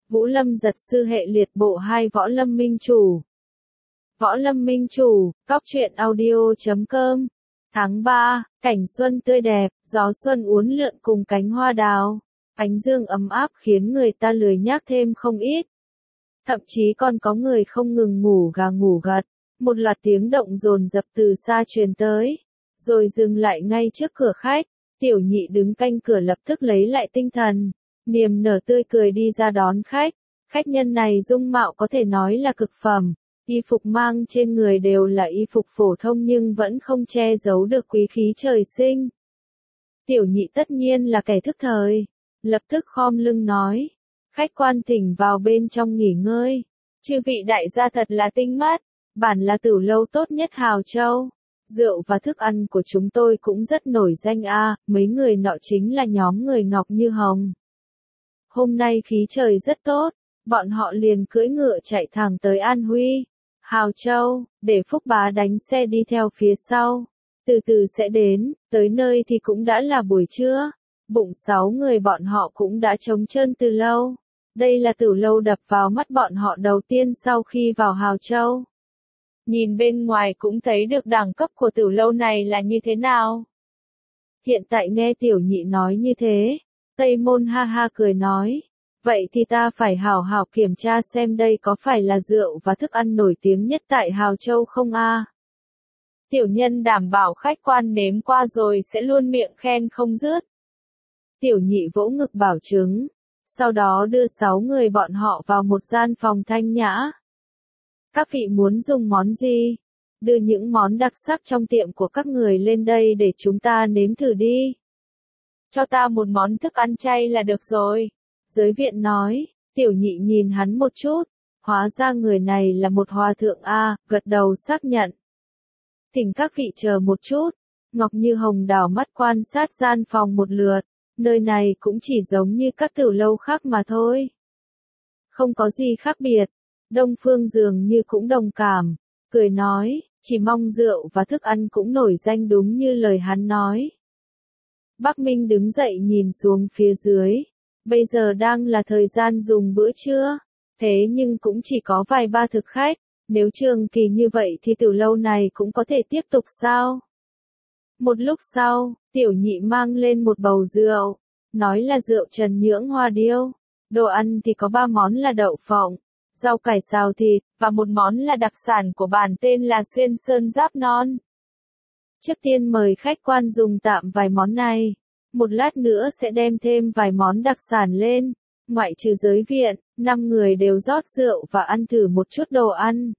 Vũ Lâm giật sư hệ liệt bộ 2 Võ Lâm Minh Chủ. Võ Lâm Minh Chủ, Cóc truyện audio.com. Tháng 3, cảnh xuân tươi đẹp, gió xuân uốn lượn cùng cánh hoa đào. Ánh dương ấm áp khiến người ta lười nhác thêm không ít. Thậm chí còn có người không ngừng ngủ gà ngủ gật. Một loạt tiếng động dồn dập từ xa truyền tới, rồi dừng lại ngay trước cửa khách. Tiểu Nhị đứng canh cửa lập tức lấy lại tinh thần, niềm nở tươi cười đi ra đón khách. Khách nhân này dung mạo có thể nói là cực phẩm, y phục mang trên người đều là y phục phổ thông nhưng vẫn không che giấu được quý khí trời sinh. Tiểu Nhị tất nhiên là kẻ thức thời, lập tức khom lưng nói, khách quan thỉnh vào bên trong nghỉ ngơi. Chư vị đại gia thật là tinh mắt, bản là tửu lâu tốt nhất Hào Châu. Rượu và thức ăn của chúng tôi cũng rất nổi danh a, mấy người nọ chính là nhóm người Ngọc Như Hồng. Hôm nay khí trời rất tốt, bọn họ liền cưỡi ngựa chạy thẳng tới An Huy, Hào Châu, để Phúc Bá đánh xe đi theo phía sau. Từ từ sẽ đến, tới nơi thì cũng đã là buổi trưa, bụng 6 người bọn họ cũng đã trống trơn từ lâu. Đây là tửu lâu đập vào mắt bọn họ đầu tiên sau khi vào Hào Châu. Nhìn bên ngoài cũng thấy được đẳng cấp của tửu lâu này là như thế nào. Hiện tại nghe Tiểu Nhị nói như thế, Tây Môn ha ha cười nói, vậy thì ta phải hảo hảo kiểm tra xem đây có phải là rượu và thức ăn nổi tiếng nhất tại Hào Châu không a? Tiểu nhân đảm bảo khách quan nếm qua rồi sẽ luôn miệng khen không dứt. Tiểu Nhị vỗ ngực bảo chứng, sau đó đưa 6 người bọn họ vào một gian phòng thanh nhã. Các vị muốn dùng món gì? Đưa những món đặc sắc trong tiệm của các người lên đây để chúng ta nếm thử đi. Cho ta một món thức ăn chay là được rồi. Giới viện nói. Tiểu Nhị nhìn hắn một chút. Hóa ra người này là một hòa thượng a, gật đầu xác nhận. Thỉnh các vị chờ một chút. Ngọc Như Hồng đảo mắt quan sát gian phòng một lượt. Nơi này cũng chỉ giống như các tửu lâu khác mà thôi. Không có gì khác biệt. Đông Phương dường như cũng đồng cảm, cười nói, chỉ mong rượu và thức ăn cũng nổi danh đúng như lời hắn nói. Bắc Minh đứng dậy nhìn xuống phía dưới, bây giờ đang là thời gian dùng bữa trưa, thế nhưng cũng chỉ có vài ba thực khách, nếu trường kỳ như vậy thì tửu lâu này cũng có thể tiếp tục sao? Một lúc sau, Tiểu Nhị mang lên một bầu rượu, nói là rượu Trần Nhưỡng Hoa Điêu, đồ ăn thì có 3 món là đậu phộng, rau cải xào thịt, và một món là đặc sản của bản tên là Xuyên Sơn Giáp Non. Trước tiên mời khách quan dùng tạm vài món này, một lát nữa sẽ đem thêm vài món đặc sản lên, ngoại trừ giới viện, 5 người đều rót rượu và ăn thử một chút đồ ăn.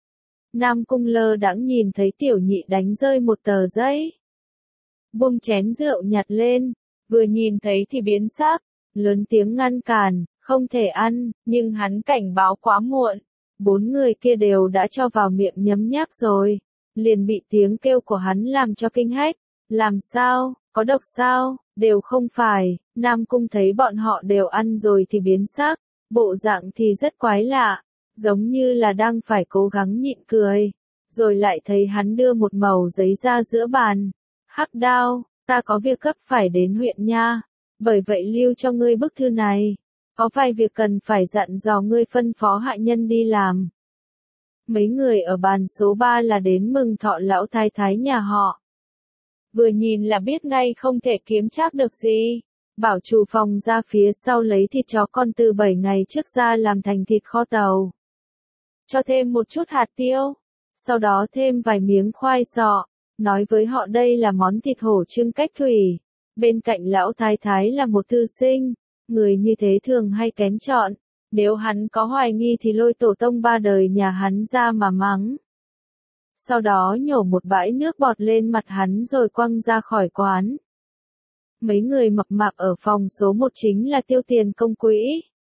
Nam Cung lơ đãng nhìn thấy Tiểu Nhị đánh rơi một tờ giấy. Buông chén rượu nhặt lên, vừa nhìn thấy thì biến sắc, lớn tiếng ngăn cản. Không thể ăn, nhưng hắn cảnh báo quá muộn. 4 người kia đều đã cho vào miệng nhấm nháp rồi. Liền bị tiếng kêu của hắn làm cho kinh hách. Làm sao, có độc sao, đều không phải. Nam Cung thấy bọn họ đều ăn rồi thì biến sắc. Bộ dạng thì rất quái lạ. Giống như là đang phải cố gắng nhịn cười. Rồi lại thấy hắn đưa một mẩu giấy ra giữa bàn. Hắc Đao, ta có việc gấp phải đến huyện nha. Bởi vậy lưu cho ngươi bức thư này. Có vài việc cần phải dặn dò ngươi phân phó hạ nhân đi làm. Mấy người ở bàn số 3 là đến mừng thọ lão thái thái nhà họ. Vừa nhìn là biết ngay không thể kiếm trác được gì. Bảo chủ phòng ra phía sau lấy thịt chó con từ 7 ngày trước ra làm thành thịt kho tàu. Cho thêm một chút hạt tiêu. Sau đó thêm vài miếng khoai sọ. Nói với họ đây là món thịt hổ trưng cách thủy. Bên cạnh lão thái thái là một thư sinh. Người như thế thường hay kén chọn, nếu hắn có hoài nghi thì lôi tổ tông 3 đời nhà hắn ra mà mắng. Sau đó nhổ một bãi nước bọt lên mặt hắn rồi quăng ra khỏi quán. Mấy người mập mạp ở phòng số 1 chính là tiêu tiền công quỹ.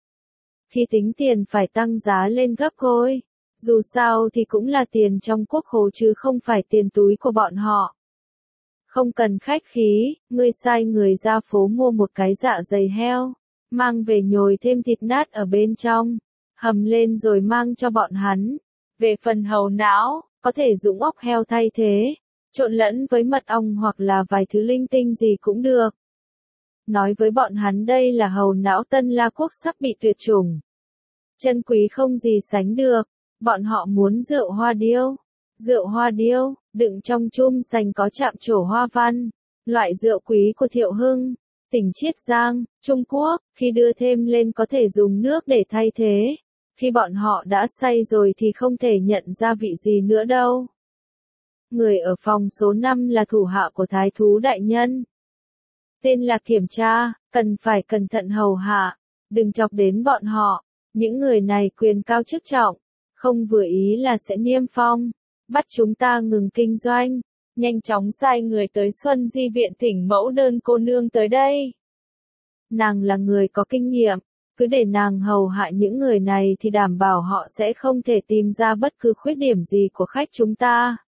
Khi tính tiền phải tăng giá lên gấp đôi, dù sao thì cũng là tiền trong quốc khố chứ không phải tiền túi của bọn họ. Không cần khách khí, ngươi sai người ra phố mua một cái dạ dày heo, mang về nhồi thêm thịt nát ở bên trong, hầm lên rồi mang cho bọn hắn. Về phần hầu não, có thể dùng óc heo thay thế, trộn lẫn với mật ong hoặc là vài thứ linh tinh gì cũng được. Nói với bọn hắn đây là hầu não Tân La Quốc sắp bị tuyệt chủng, chân quý không gì sánh được. Bọn họ muốn rượu hoa điêu. Rượu hoa điêu, đựng trong chum sành có chạm trổ hoa văn. Loại rượu quý của Thiệu Hưng, tỉnh Chiết Giang, Trung Quốc, khi đưa thêm lên có thể dùng nước để thay thế. Khi bọn họ đã say rồi thì không thể nhận ra vị gì nữa đâu. Người ở phòng số 5 là thủ hạ của Thái thú đại nhân. Tên là Kiểm Tra, cần phải cẩn thận hầu hạ, đừng chọc đến bọn họ. Những người này quyền cao chức trọng, không vừa ý là sẽ niêm phong, bắt chúng ta ngừng kinh doanh. Nhanh chóng sai người tới Xuân Di viện thỉnh mẫu đơn cô nương tới đây. Nàng là người có kinh nghiệm, cứ để nàng hầu hạ những người này thì đảm bảo họ sẽ không thể tìm ra bất cứ khuyết điểm gì của khách chúng ta.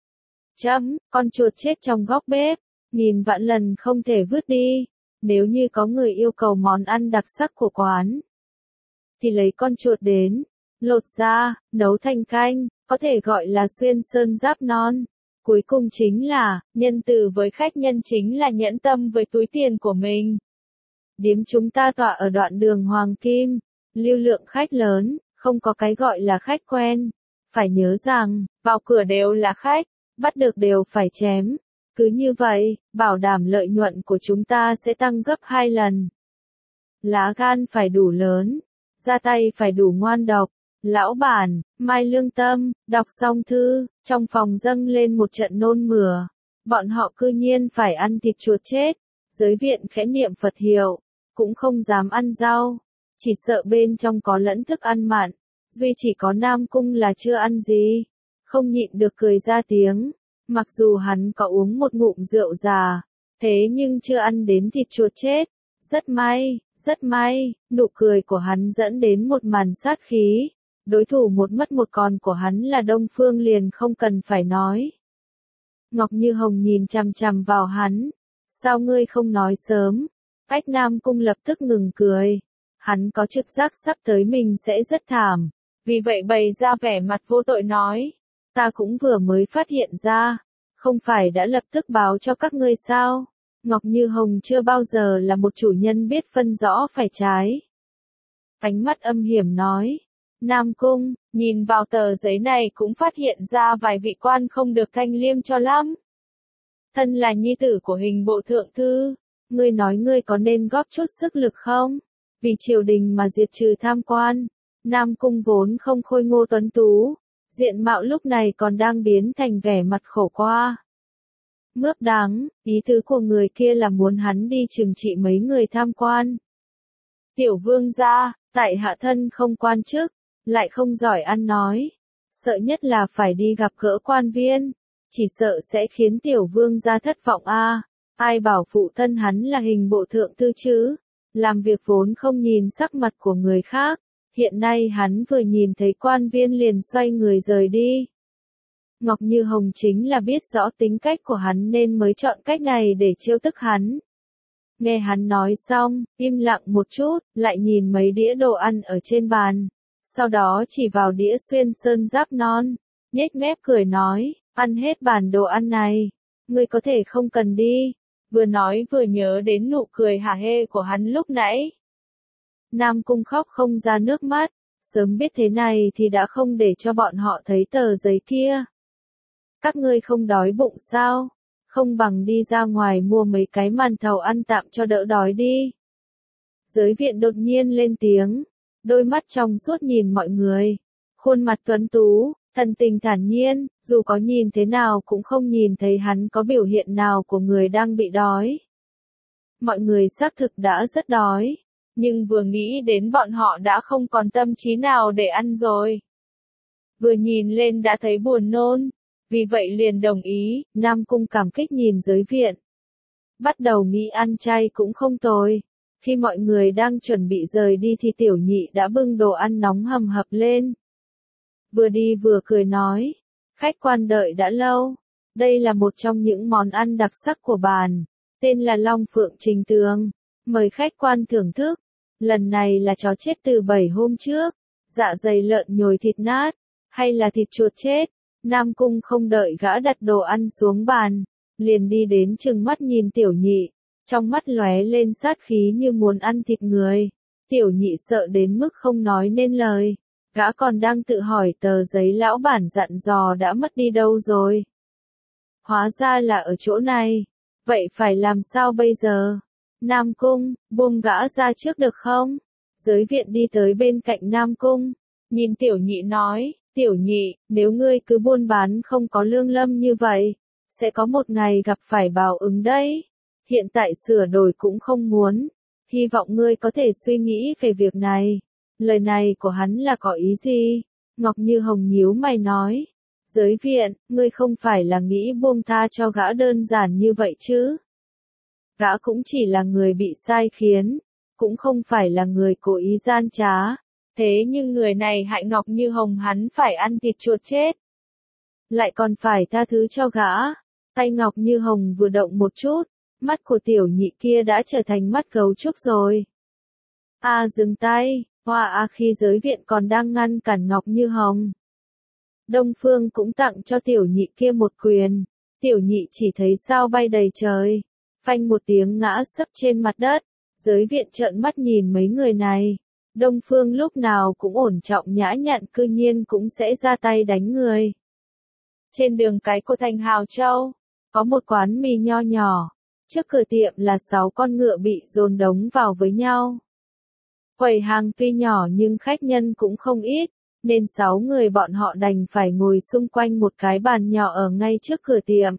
Con chuột chết trong góc bếp, nghìn vạn lần không thể vứt đi. Nếu như có người yêu cầu món ăn đặc sắc của quán, thì lấy con chuột đến, lột ra, nấu thành canh, có thể gọi là xuyên sơn giáp non. Cuối cùng chính là, nhân từ với khách nhân chính là nhẫn tâm với túi tiền của mình. Điếm chúng ta tọa ở đoạn đường Hoàng Kim, lưu lượng khách lớn, không có cái gọi là khách quen. Phải nhớ rằng, vào cửa đều là khách, bắt được đều phải chém. Cứ như vậy, bảo đảm lợi nhuận của chúng ta sẽ tăng gấp 2 lần. Lá gan phải đủ lớn, ra tay phải đủ ngoan độc. Lão bản, Mai Lương Tâm, đọc xong thư, trong phòng dâng lên một trận nôn mửa. Bọn họ cư nhiên phải ăn thịt chuột chết. Giới viện khẽ niệm Phật hiệu, cũng không dám ăn rau. Chỉ sợ bên trong có lẫn thức ăn mặn. Duy chỉ có Nam Cung là chưa ăn gì. Không nhịn được cười ra tiếng. Mặc dù hắn có uống một ngụm rượu già, thế nhưng chưa ăn đến thịt chuột chết. Rất may, nụ cười của hắn dẫn đến một màn sát khí. Đối thủ một mất một còn của hắn là Đông Phương liền không cần phải nói. Ngọc Như Hồng nhìn chằm chằm vào hắn. Sao ngươi không nói sớm? Cách Nam Cung lập tức ngừng cười. Hắn có trực giác sắp tới mình sẽ rất thảm. Vì vậy bày ra vẻ mặt vô tội nói. Ta cũng vừa mới phát hiện ra. Không phải đã lập tức báo cho các ngươi sao? Ngọc Như Hồng chưa bao giờ là một chủ nhân biết phân rõ phải trái. Ánh mắt âm hiểm nói. Nam Cung, nhìn vào tờ giấy này cũng phát hiện ra vài vị quan không được thanh liêm cho lắm. Thân là nhi tử của Hình bộ thượng thư, ngươi nói ngươi có nên góp chút sức lực không? Vì triều đình mà diệt trừ tham quan. Nam Cung vốn không khôi ngô tuấn tú, diện mạo lúc này còn đang biến thành vẻ mặt khổ qua. Mướp đáng, ý tứ của người kia là muốn hắn đi trừng trị mấy người tham quan. Tiểu vương gia, tại hạ thân không quan chức, lại không giỏi ăn nói. Sợ nhất là phải đi gặp gỡ quan viên, chỉ sợ sẽ khiến tiểu vương gia thất vọng a. Ai bảo phụ thân hắn là Hình bộ thượng thư chứ? Làm việc vốn không nhìn sắc mặt của người khác. Hiện nay hắn vừa nhìn thấy quan viên liền xoay người rời đi. Ngọc Như Hồng chính là biết rõ tính cách của hắn nên mới chọn cách này để trêu tức hắn. Nghe hắn nói xong, im lặng một chút, lại nhìn mấy đĩa đồ ăn ở trên bàn. Sau đó chỉ vào đĩa xuyên sơn giáp non, nhếch mép cười nói, ăn hết bàn đồ ăn này. Ngươi có thể không cần đi. Vừa nói vừa nhớ đến nụ cười hả hê của hắn lúc nãy. Nam Cung khóc không ra nước mắt, sớm biết thế này thì đã không để cho bọn họ thấy tờ giấy kia. Các ngươi không đói bụng sao? Không bằng đi ra ngoài mua mấy cái màn thầu ăn tạm cho đỡ đói đi. Giới viện đột nhiên lên tiếng, đôi mắt trong suốt nhìn mọi người. Khuôn mặt tuấn tú, thần tình thản nhiên, dù có nhìn thế nào cũng không nhìn thấy hắn có biểu hiện nào của người đang bị đói. Mọi người xác thực đã rất đói, nhưng vừa nghĩ đến bọn họ đã không còn tâm trí nào để ăn rồi. Vừa nhìn lên đã thấy buồn nôn, vì vậy liền đồng ý. Nam Cung cảm kích nhìn giới viện. Bắt đầu nghĩ ăn chay cũng không tồi. Khi mọi người đang chuẩn bị rời đi thì tiểu nhị đã bưng đồ ăn nóng hầm hập lên. Vừa đi vừa cười nói, khách quan đợi đã lâu. Đây là một trong những món ăn đặc sắc của bàn, tên là Long Phượng Trình Tường. Mời khách quan thưởng thức. Lần này là chó chết từ 7 hôm trước, dạ dày lợn nhồi thịt nát, hay là thịt chuột chết. Nam Cung không đợi gã đặt đồ ăn xuống bàn, liền đi đến trừng mắt nhìn tiểu nhị, trong mắt lóe lên sát khí như muốn ăn thịt người. Tiểu nhị sợ đến mức không nói nên lời. Gã còn đang tự hỏi tờ giấy lão bản dặn dò đã mất đi đâu rồi. Hóa ra là ở chỗ này. Vậy phải làm sao bây giờ? Nam Cung, buông gã ra trước được không? Giới viện đi tới bên cạnh Nam Cung. Nhìn tiểu nhị nói, tiểu nhị, nếu ngươi cứ buôn bán không có lương lâm như vậy, sẽ có một ngày gặp phải báo ứng đấy. Hiện tại sửa đổi cũng không muốn. Hy vọng ngươi có thể suy nghĩ về việc này. Lời này của hắn là có ý gì? Ngọc Như Hồng nhíu mày nói. Giới viện, ngươi không phải là nghĩ buông tha cho gã đơn giản như vậy chứ? Gã cũng chỉ là người bị sai khiến, cũng không phải là người cố ý gian trá. Thế nhưng người này hại Ngọc Như Hồng hắn phải ăn thịt chuột chết. Lại còn phải tha thứ cho gã. Tay Ngọc Như Hồng vừa động một chút, mắt của tiểu nhị kia đã trở thành mắt gấu trúc rồi. Dừng tay, khi giới viện còn đang ngăn cản Ngọc Như Hồng. Đông Phương cũng tặng cho tiểu nhị kia một quyền. Tiểu nhị chỉ thấy sao bay đầy trời. Phanh một tiếng ngã sấp trên mặt đất. Giới viện trợn mắt nhìn mấy người này. Đông Phương lúc nào cũng ổn trọng nhã nhặn cư nhiên cũng sẽ ra tay đánh người. Trên đường cái của thành Hào Châu, có một quán mì nho nhỏ. Trước cửa tiệm là 6 con ngựa bị dồn đống vào với nhau. Quầy hàng tuy nhỏ nhưng khách nhân cũng không ít, nên 6 người bọn họ đành phải ngồi xung quanh một cái bàn nhỏ ở ngay trước cửa tiệm.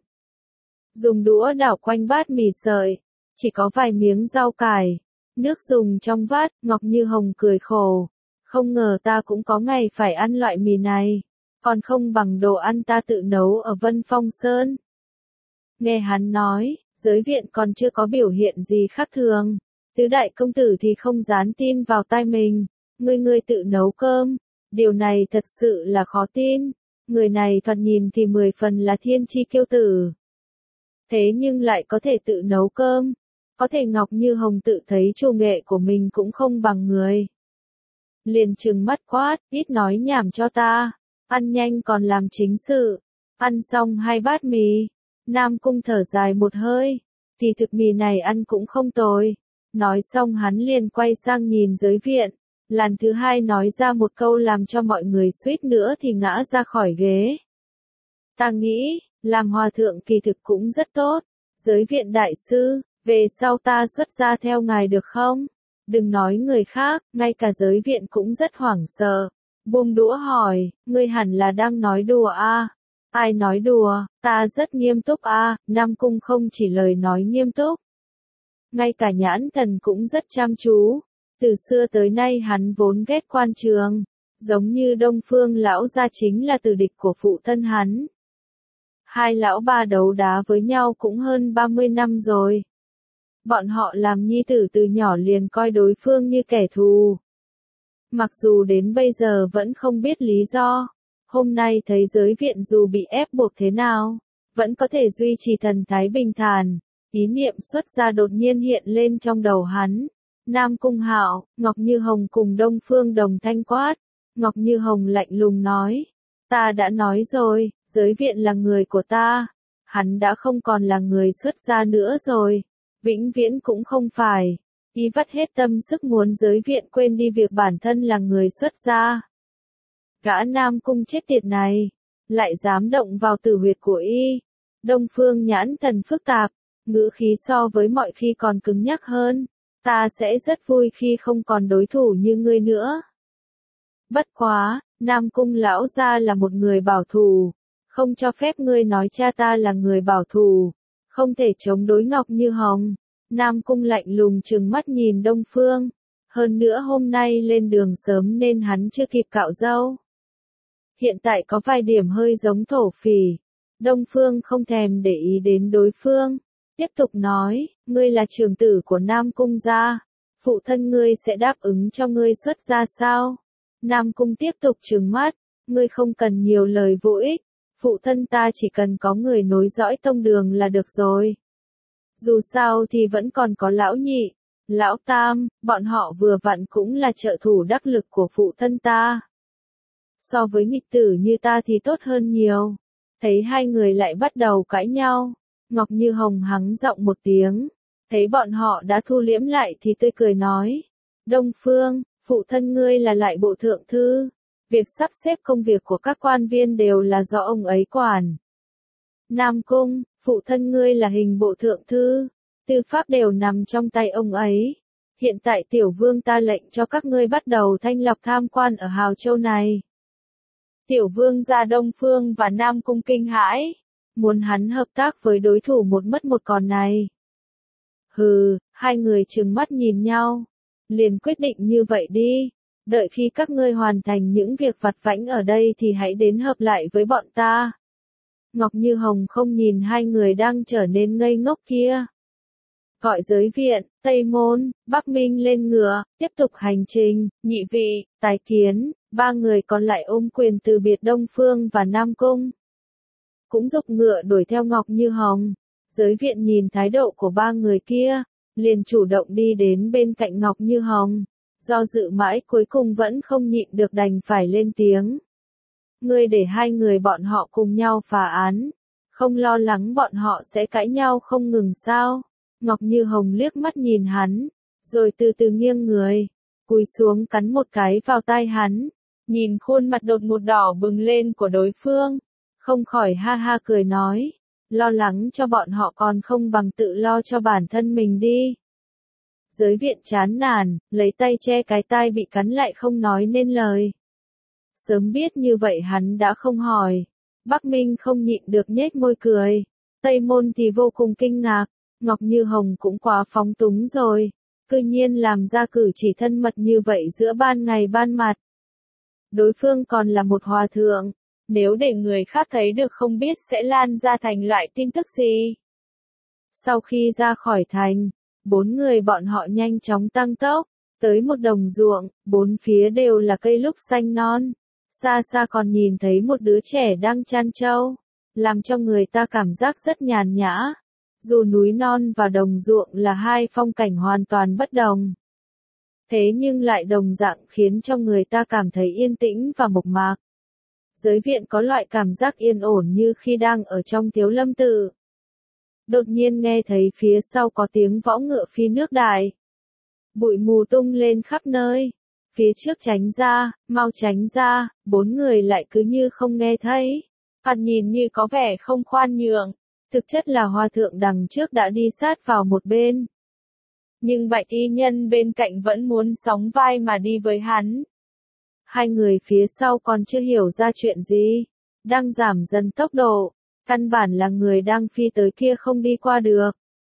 Dùng đũa đảo quanh bát mì sợi, chỉ có vài miếng rau cải, nước dùng trong bát. Ngọc Như Hồng cười khổ. Không ngờ ta cũng có ngày phải ăn loại mì này, còn không bằng đồ ăn ta tự nấu ở Vân Phong Sơn. Nghe hắn nói, giới viện còn chưa có biểu hiện gì khác thường. Tứ đại công tử thì không dám tin vào tai mình. Ngươi tự nấu cơm. Điều này thật sự là khó tin. Người này thoạt nhìn thì 10 phần là thiên chi kiêu tử. Thế nhưng lại có thể tự nấu cơm. Có thể Ngọc Như Hồng tự thấy chủ nghệ của mình cũng không bằng người. Liền trừng mắt quát, ít nói nhảm cho ta. Ăn nhanh còn làm chính sự. Ăn xong 2 bát mì. Nam Cung thở dài một hơi. Thì thực mì này ăn cũng không tồi. Nói xong hắn liền quay sang nhìn giới viện. Lần thứ 2 nói ra một câu làm cho mọi người suýt nữa thì ngã ra khỏi ghế. Ta nghĩ, làm hòa thượng kỳ thực cũng rất tốt. Giới viện đại sư, về sau ta xuất gia theo ngài được không? Đừng nói người khác, ngay cả giới viện cũng rất hoảng sợ. Buông đũa hỏi, ngươi hẳn là đang nói đùa à? Ai nói đùa, ta rất nghiêm túc à? Nam Cung không chỉ lời nói nghiêm túc. Ngay cả nhãn thần cũng rất chăm chú. Từ xưa tới nay hắn vốn ghét quan trường. Giống như Đông Phương lão gia chính là tử địch của phụ thân hắn. Hai lão ba đấu đá với nhau cũng hơn 30 năm rồi. Bọn họ làm nhi tử từ nhỏ liền coi đối phương như kẻ thù. Mặc dù đến bây giờ vẫn không biết lý do. Hôm nay thấy giới viện dù bị ép buộc thế nào, vẫn có thể duy trì thần thái bình thản. Ý niệm xuất gia đột nhiên hiện lên trong đầu hắn. Nam Cung Hạo, Ngọc Như Hồng cùng Đông Phương đồng thanh quát. Ngọc Như Hồng lạnh lùng nói. Ta đã nói rồi, giới viện là người của ta. Hắn đã không còn là người xuất gia nữa rồi. Vĩnh viễn cũng không phải. Y vắt hết tâm sức muốn giới viện quên đi việc bản thân là người xuất gia. Gã Nam Cung chết tiệt này, lại dám động vào tử huyệt của y. Đông Phương nhãn thần phức tạp, ngữ khí so với mọi khi còn cứng nhắc hơn. Ta sẽ rất vui khi không còn đối thủ như ngươi nữa. Bất quá, Nam Cung lão gia là một người bảo thủ, không cho phép ngươi nói cha ta là người bảo thủ, không thể chống đối Ngọc Như Hồng. Nam Cung lạnh lùng trừng mắt nhìn Đông Phương, hơn nữa hôm nay lên đường sớm nên hắn chưa kịp cạo râu. Hiện tại có vài điểm hơi giống thổ phỉ. Đông Phương không thèm để ý đến đối phương, tiếp tục nói, ngươi là trưởng tử của Nam Cung gia, phụ thân ngươi sẽ đáp ứng cho ngươi xuất gia sao? Nam Cung tiếp tục trừng mắt, ngươi không cần nhiều lời vô ích, phụ thân ta chỉ cần có người nối dõi tông đường là được rồi. Dù sao thì vẫn còn có lão nhị, lão tam, bọn họ vừa vặn cũng là trợ thủ đắc lực của phụ thân ta. So với nghịch tử như ta thì tốt hơn nhiều. Thấy hai người lại bắt đầu cãi nhau, Ngọc Như Hồng hắng giọng một tiếng, thấy bọn họ đã thu liễm lại thì tươi cười nói, Đông Phương, phụ thân ngươi là lại bộ thượng thư. Việc sắp xếp công việc của các quan viên đều là do ông ấy quản. Nam Cung, phụ thân ngươi là hình bộ thượng thư. Tư pháp đều nằm trong tay ông ấy. Hiện tại tiểu vương ta lệnh cho các ngươi bắt đầu thanh lọc tham quan ở Hào Châu này. Tiểu vương gia Đông Phương và Nam Cung kinh hãi. Muốn hắn hợp tác với đối thủ một mất một còn này. Hừ, hai người trừng mắt nhìn nhau. Liền quyết định như vậy đi. Đợi khi các ngươi hoàn thành những việc vặt vãnh ở đây thì hãy đến hợp lại với bọn ta. Ngọc Như Hồng không nhìn hai người đang trở nên ngây ngốc kia. Gọi giới viện, Tây Môn, Bắc Minh lên ngựa, tiếp tục hành trình, nhị vị, Tài Kiến, ba người còn lại ôm quyền từ biệt Đông Phương và Nam Cung. Cũng giục ngựa đuổi theo Ngọc Như Hồng. Giới viện nhìn thái độ của ba người kia, liền chủ động đi đến bên cạnh Ngọc Như Hồng. Do dự mãi cuối cùng vẫn không nhịn được đành phải lên tiếng. Ngươi để hai người bọn họ cùng nhau phá án, không lo lắng bọn họ sẽ cãi nhau không ngừng sao? Ngọc Như Hồng liếc mắt nhìn hắn, rồi từ từ nghiêng người, cúi xuống cắn một cái vào tai hắn, nhìn khuôn mặt đột ngột đỏ bừng lên của đối phương, không khỏi ha ha cười nói, lo lắng cho bọn họ còn không bằng tự lo cho bản thân mình đi. Giới viện chán nản, lấy tay che cái tai bị cắn lại không nói nên lời. Sớm biết như vậy hắn đã không hỏi. Bắc Minh không nhịn được nhếch môi cười. Tây Môn thì vô cùng kinh ngạc. Ngọc Như Hồng cũng quá phóng túng rồi. Cư nhiên làm ra cử chỉ thân mật như vậy giữa ban ngày ban mặt. Đối phương còn là một hòa thượng. Nếu để người khác thấy được không biết sẽ lan ra thành loại tin tức gì. Sau khi ra khỏi thành, bốn người bọn họ nhanh chóng tăng tốc. Tới một đồng ruộng, bốn phía đều là cây lúc xanh non. Xa xa còn nhìn thấy một đứa trẻ đang chăn trâu, làm cho người ta cảm giác rất nhàn nhã. Dù núi non và đồng ruộng là hai phong cảnh hoàn toàn bất đồng. Thế nhưng lại đồng dạng khiến cho người ta cảm thấy yên tĩnh và mộc mạc. Giới viện có loại cảm giác yên ổn như khi đang ở trong Thiếu Lâm Tự. Đột nhiên nghe thấy phía sau có tiếng võ ngựa phi nước đại. Bụi mù tung lên khắp nơi. Phía trước tránh ra, mau tránh ra, bốn người lại cứ như không nghe thấy. Thoạt nhìn như có vẻ không khoan nhượng, thực chất là hòa thượng đằng trước đã đi sát vào một bên. Nhưng bạch y nhân bên cạnh vẫn muốn sóng vai mà đi với hắn. Hai người phía sau còn chưa hiểu ra chuyện gì, đang giảm dần tốc độ, căn bản là người đang phi tới kia không đi qua được.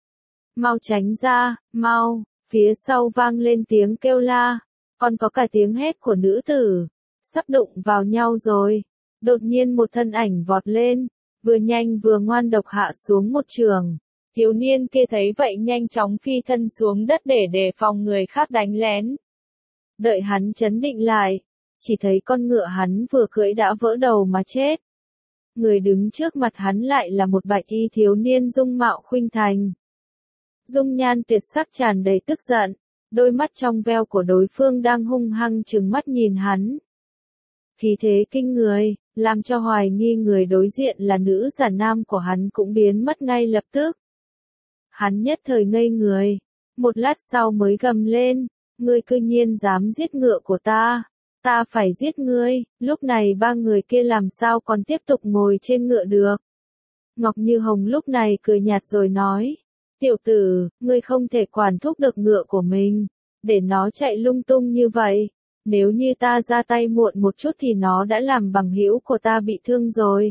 Mau tránh ra, mau, phía sau vang lên tiếng kêu la. Còn có cả tiếng hét của nữ tử, sắp đụng vào nhau rồi. Đột nhiên một thân ảnh vọt lên, vừa nhanh vừa ngoan độc hạ xuống một trường. Thiếu niên kia thấy vậy nhanh chóng phi thân xuống đất để đề phòng người khác đánh lén. Đợi hắn chấn định lại, chỉ thấy con ngựa hắn vừa cưỡi đã vỡ đầu mà chết. Người đứng trước mặt hắn lại là một bạch y thiếu niên dung mạo khuynh thành. Dung nhan tuyệt sắc tràn đầy tức giận. Đôi mắt trong veo của đối phương đang hung hăng trừng mắt nhìn hắn. Khí thế kinh người, làm cho hoài nghi người đối diện là nữ giả nam của hắn cũng biến mất ngay lập tức. Hắn nhất thời ngây người, một lát sau mới gầm lên, ngươi cư nhiên dám giết ngựa của ta phải giết ngươi. Lúc này ba người kia làm sao còn tiếp tục ngồi trên ngựa được. Ngọc Như Hồng lúc này cười nhạt rồi nói. Tiểu tử, ngươi không thể quản thúc được ngựa của mình, để nó chạy lung tung như vậy. Nếu như ta ra tay muộn một chút thì nó đã làm bằng hữu của ta bị thương rồi.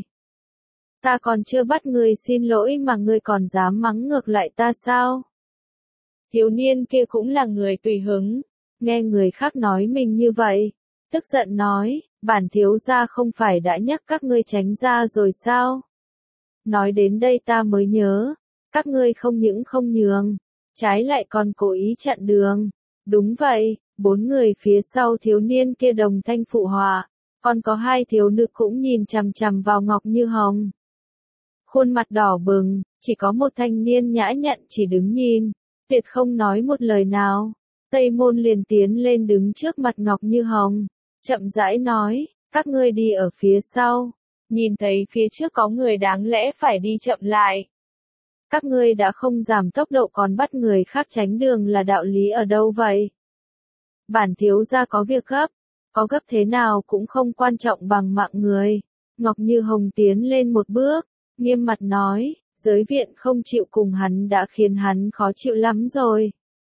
Ta còn chưa bắt ngươi xin lỗi mà ngươi còn dám mắng ngược lại ta sao? Thiếu niên kia cũng là người tùy hứng, nghe người khác nói mình như vậy, tức giận nói, bản thiếu gia không phải đã nhắc các ngươi tránh ra rồi sao? Nói đến đây ta mới nhớ. Các ngươi không những không nhường, trái lại còn cố ý chặn đường. Đúng vậy, bốn người phía sau thiếu niên kia đồng thanh phụ họa, còn có hai thiếu nữ cũng nhìn chằm chằm vào Ngọc Như Hồng. Khuôn mặt đỏ bừng, chỉ có một thanh niên nhã nhặn chỉ đứng nhìn, tuyệt không nói một lời nào. Tây Môn liền tiến lên đứng trước mặt Ngọc Như Hồng, chậm rãi nói, các ngươi đi ở phía sau, nhìn thấy phía trước có người đáng lẽ phải đi chậm lại. Các ngươi đã không giảm tốc độ còn bắt người khác tránh đường là đạo lý ở đâu vậy? bản thiếu gia có việc gấp, có gấp thế nào cũng không quan trọng bằng mạng người. Ngọc Như Hồng tiến lên một bước, nghiêm mặt nói, giới viện không chịu cùng hắn đã khiến hắn khó chịu lắm rồi.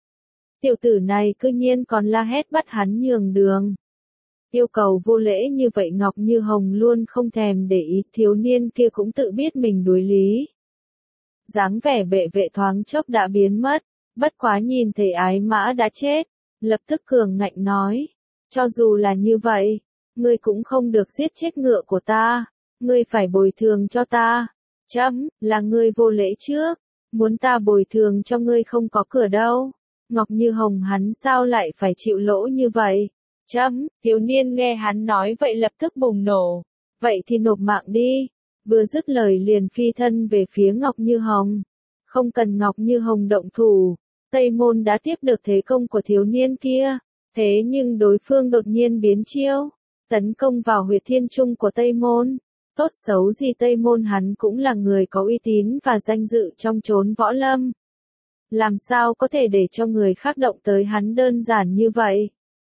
Tiểu tử này cư nhiên còn la hét bắt hắn nhường đường. Yêu cầu vô lễ như vậy Ngọc Như Hồng luôn không thèm để ý, thiếu niên kia cũng tự biết mình đối lý. Dáng vẻ bệ vệ thoáng chốc đã biến mất, bất quá nhìn thấy ái mã đã chết, lập tức cường ngạnh nói, cho dù là như vậy, ngươi cũng không được giết chết ngựa của ta, ngươi phải bồi thường cho ta. Chấm, là ngươi vô lễ trước, muốn ta bồi thường cho ngươi không có cửa đâu. Ngọc Như Hồng hắn sao lại phải chịu lỗ như vậy? Chấm, thiếu niên nghe hắn nói vậy lập tức bùng nổ. Vậy thì nộp mạng đi. Vừa dứt lời liền phi thân về phía Ngọc Như Hồng. Không cần Ngọc Như Hồng động thủ, Tây Môn đã tiếp được thế công của thiếu niên kia. Thế nhưng đối phương đột nhiên biến chiêu, tấn công vào huyệt thiên trung của Tây Môn. Tốt xấu gì Tây Môn hắn cũng là người có uy tín và danh dự trong chốn võ lâm. Làm sao có thể để cho người khác động tới hắn đơn giản như vậy?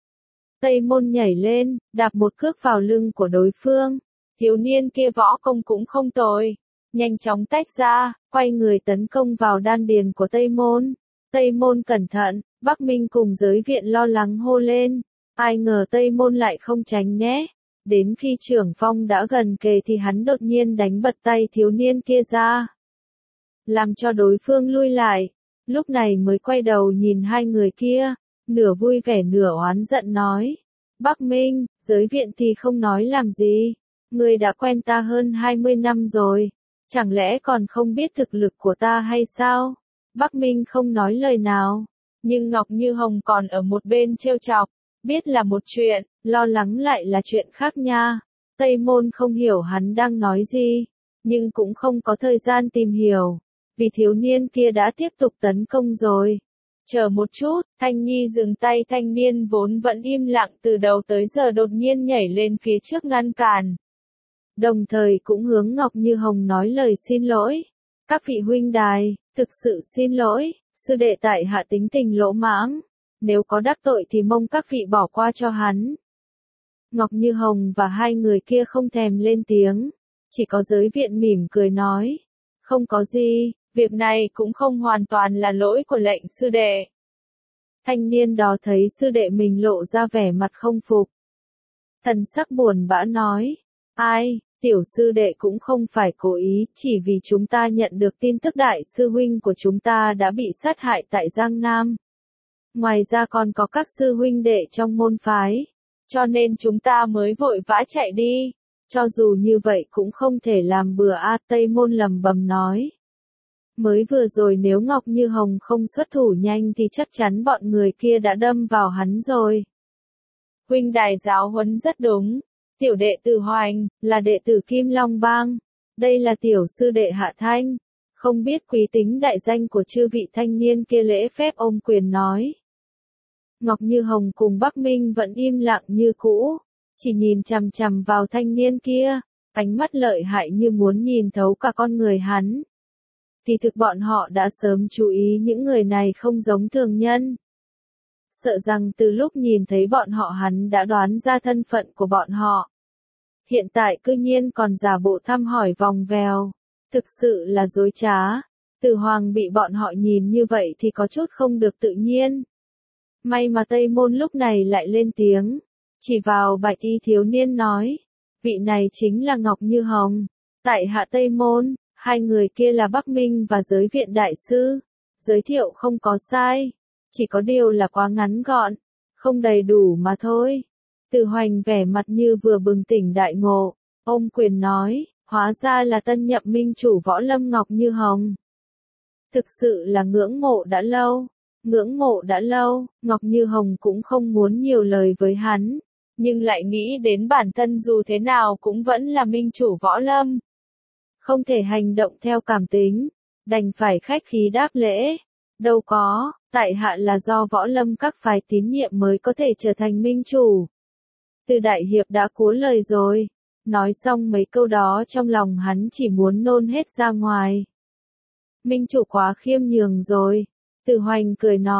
Tây Môn nhảy lên, đạp một cước vào lưng của đối phương. Thiếu niên kia võ công cũng không tồi. Nhanh chóng tách ra, quay người tấn công vào đan điền của Tây Môn. Tây Môn cẩn thận, Bắc Minh cùng giới viện lo lắng hô lên. Ai ngờ Tây Môn lại không tránh né. Đến khi trưởng phong đã gần kề thì hắn đột nhiên đánh bật tay thiếu niên kia ra. Làm cho đối phương lui lại. Lúc này mới quay đầu nhìn hai người kia, nửa vui vẻ nửa oán giận nói. Bắc Minh, giới viện thì không nói làm gì. Ngươi đã quen ta hơn 20 năm rồi. Chẳng lẽ còn không biết thực lực của ta hay sao? Bắc Minh không nói lời nào. Nhưng Ngọc Như Hồng còn ở một bên trêu chọc. Biết là một chuyện, lo lắng lại là chuyện khác nha. Tây Môn không hiểu hắn đang nói gì, nhưng cũng không có thời gian tìm hiểu, vì thiếu niên kia đã tiếp tục tấn công rồi. Chờ một chút, Thanh Nhi dừng tay, thanh niên vốn vẫn im lặng từ đầu tới giờ đột nhiên nhảy lên phía trước ngăn cản. Đồng thời cũng hướng Ngọc Như Hồng nói lời xin lỗi. Các vị huynh đài, thực sự xin lỗi, sư đệ tại hạ tính tình lỗ mãng. Nếu có đắc tội thì mong các vị bỏ qua cho hắn. Ngọc Như Hồng và hai người kia không thèm lên tiếng. Chỉ có giới viện mỉm cười nói. Không có gì, việc này cũng không hoàn toàn là lỗi của lệnh sư đệ. Thanh niên đó thấy sư đệ mình lộ ra vẻ mặt không phục. Thần sắc buồn bã nói. Ai, tiểu sư đệ cũng không phải cố ý, chỉ vì chúng ta nhận được tin tức đại sư huynh của chúng ta đã bị sát hại tại Giang Nam. Ngoài ra còn có các sư huynh đệ trong môn phái, cho nên chúng ta mới vội vã chạy đi. Cho dù như vậy cũng không thể làm bừa a. Tây Môn lầm bầm nói. Mới vừa rồi nếu Ngọc Như Hồng không xuất thủ nhanh thì chắc chắn bọn người kia đã đâm vào hắn rồi. Huynh đài giáo huấn rất đúng. Tiểu đệ tử Hoành, là đệ tử Kim Long Bang. Đây là tiểu sư đệ Hạ Thanh. Không biết quý tính đại danh của chư vị thanh niên kia lễ phép ôm quyền nói. Ngọc Như Hồng cùng Bắc Minh vẫn im lặng như cũ, chỉ nhìn chằm chằm vào thanh niên kia, ánh mắt lợi hại như muốn nhìn thấu cả con người hắn. Thì thực bọn họ đã sớm chú ý những người này không giống thường nhân. Sợ rằng từ lúc nhìn thấy bọn họ hắn đã đoán ra thân phận của bọn họ. Hiện tại cư nhiên còn giả bộ thăm hỏi vòng vèo, thực sự là dối trá. Từ Hoàng bị bọn họ nhìn như vậy thì có chút không được tự nhiên. May mà Tây Môn lúc này lại lên tiếng, chỉ vào bạch y thiếu niên nói, vị này chính là Ngọc Như Hồng, tại hạ Tây Môn, hai người kia là Bắc Minh và giới viện đại sư, giới thiệu không có sai, chỉ có điều là quá ngắn gọn, không đầy đủ mà thôi. Từ Hoành vẻ mặt như vừa bừng tỉnh đại ngộ, ôm quyền nói, hóa ra là tân nhậm minh chủ võ lâm Ngọc Như Hồng. Thực sự là ngưỡng mộ đã lâu. Ngưỡng mộ đã lâu, Ngọc Như Hồng cũng không muốn nhiều lời với hắn, nhưng lại nghĩ đến bản thân dù thế nào cũng vẫn là minh chủ võ lâm. Không thể hành động theo cảm tính, đành phải khách khí đáp lễ. Đâu có, tại hạ là do võ lâm các phái tín nhiệm mới có thể trở thành minh chủ. Từ đại hiệp đã cố lời rồi, nói xong mấy câu đó trong lòng hắn chỉ muốn nôn hết ra ngoài. Minh chủ quá khiêm nhường rồi. Từ Hoành cười nói,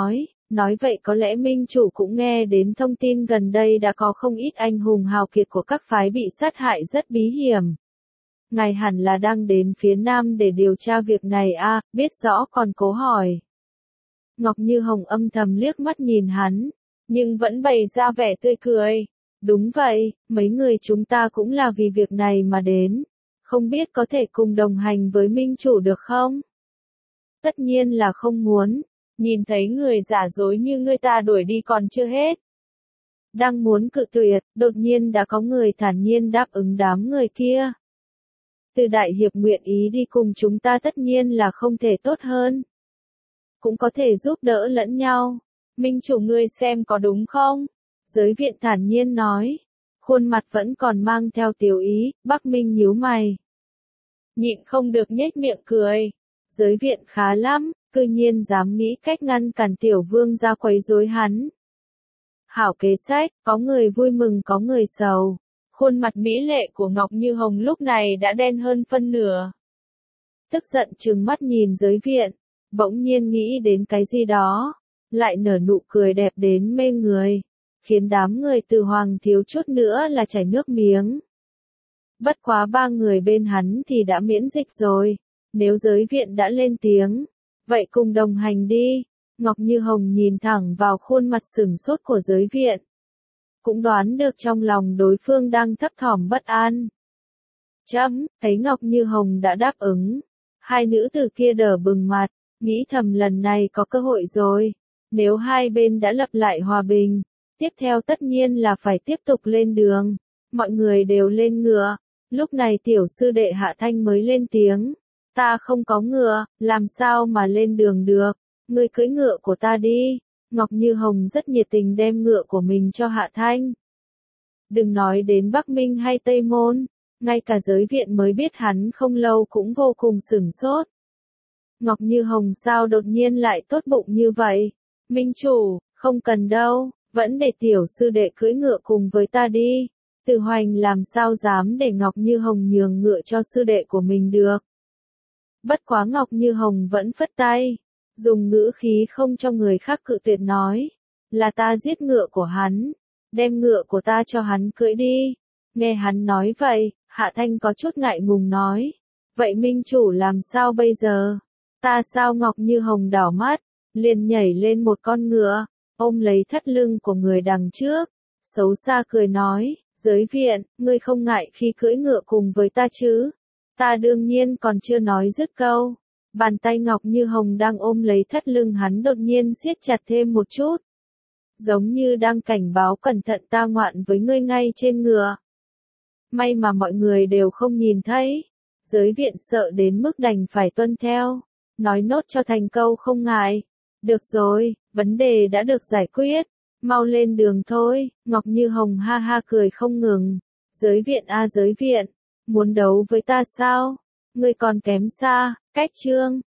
Nói vậy có lẽ minh chủ cũng nghe đến thông tin gần đây đã có không ít anh hùng hào kiệt của các phái bị sát hại rất bí hiểm. Ngài hẳn là đang đến phía Nam để điều tra việc này à, biết rõ còn cố hỏi. Ngọc Như Hồng âm thầm liếc mắt nhìn hắn, nhưng vẫn bày ra vẻ tươi cười. Đúng vậy, mấy người chúng ta cũng là vì việc này mà đến. Không biết có thể cùng đồng hành với minh chủ được không? Tất nhiên là không muốn. Nhìn thấy người giả dối như ngươi ta đuổi đi còn chưa hết. Đang muốn cự tuyệt, đột nhiên đã có người thản nhiên đáp ứng đám người kia. Từ đại hiệp nguyện ý đi cùng chúng ta tất nhiên là không thể tốt hơn. Cũng có thể giúp đỡ lẫn nhau. Minh chủ ngươi xem có đúng không? Giới viện thản nhiên nói. Khuôn mặt vẫn còn mang theo tiểu ý, Bắc Minh nhíu mày. Nhịn không được nhếch miệng cười. Giới viện khá lắm, cư nhiên dám nghĩ cách ngăn cản tiểu vương ra quấy rối hắn. Hảo kế sách, có người vui mừng có người sầu. Khuôn mặt mỹ lệ của Ngọc Như Hồng lúc này đã đen hơn phân nửa. Tức giận trừng mắt nhìn giới viện, bỗng nhiên nghĩ đến cái gì đó, lại nở nụ cười đẹp đến mê người, khiến đám người từ Hoàng thiếu chút nữa là chảy nước miếng. Bất quá ba người bên hắn thì đã miễn dịch rồi, nếu giới viện đã lên tiếng, vậy cùng đồng hành đi. Ngọc Như Hồng nhìn thẳng vào khuôn mặt sửng sốt của giới viện. Cũng đoán được trong lòng đối phương đang thấp thỏm bất an. Thấy Ngọc Như Hồng đã đáp ứng. Hai nữ tử kia đỏ bừng mặt, nghĩ thầm lần này có cơ hội rồi. Nếu hai bên đã lập lại hòa bình, tiếp theo tất nhiên là phải tiếp tục lên đường. Mọi người đều lên ngựa. Lúc này tiểu sư đệ Hạ Thanh mới lên tiếng. Ta không có ngựa, làm sao mà lên đường được, ngươi cưỡi ngựa của ta đi. Ngọc Như Hồng rất nhiệt tình đem ngựa của mình cho Hạ Thanh. Đừng nói đến Bắc Minh hay Tây Môn, ngay cả giới viện mới biết hắn không lâu cũng vô cùng sửng sốt. Ngọc Như Hồng sao đột nhiên lại tốt bụng như vậy? Minh chủ, không cần đâu, vẫn để tiểu sư đệ cưỡi ngựa cùng với ta đi. Từ Hoành làm sao dám để Ngọc Như Hồng nhường ngựa cho sư đệ của mình được. Bất quá Ngọc Như Hồng vẫn phất tay, dùng ngữ khí không cho người khác cự tuyệt nói, là ta giết ngựa của hắn, đem ngựa của ta cho hắn cưỡi đi. Nghe hắn nói vậy, Hạ Thanh có chút ngại ngùng nói, vậy minh chủ làm sao bây giờ? Ta sao? Ngọc Như Hồng đảo mắt, liền nhảy lên một con ngựa, ôm lấy thắt lưng của người đằng trước, xấu xa cười nói, giới viện, ngươi không ngại khi cưỡi ngựa cùng với ta chứ? Ta đương nhiên còn chưa nói dứt câu. Bàn tay Ngọc Như Hồng đang ôm lấy thắt lưng hắn đột nhiên siết chặt thêm một chút. Giống như đang cảnh báo cẩn thận ta ngoạn với ngươi ngay trên ngựa. May mà mọi người đều không nhìn thấy. Giới viện sợ đến mức đành phải tuân theo. Nói nốt cho thành câu không ngại. Được rồi, vấn đề đã được giải quyết. Mau lên đường thôi. Ngọc Như Hồng ha ha cười không ngừng. Giới viện a giới viện. Muốn đấu với ta sao? Ngươi còn kém xa, cách chương.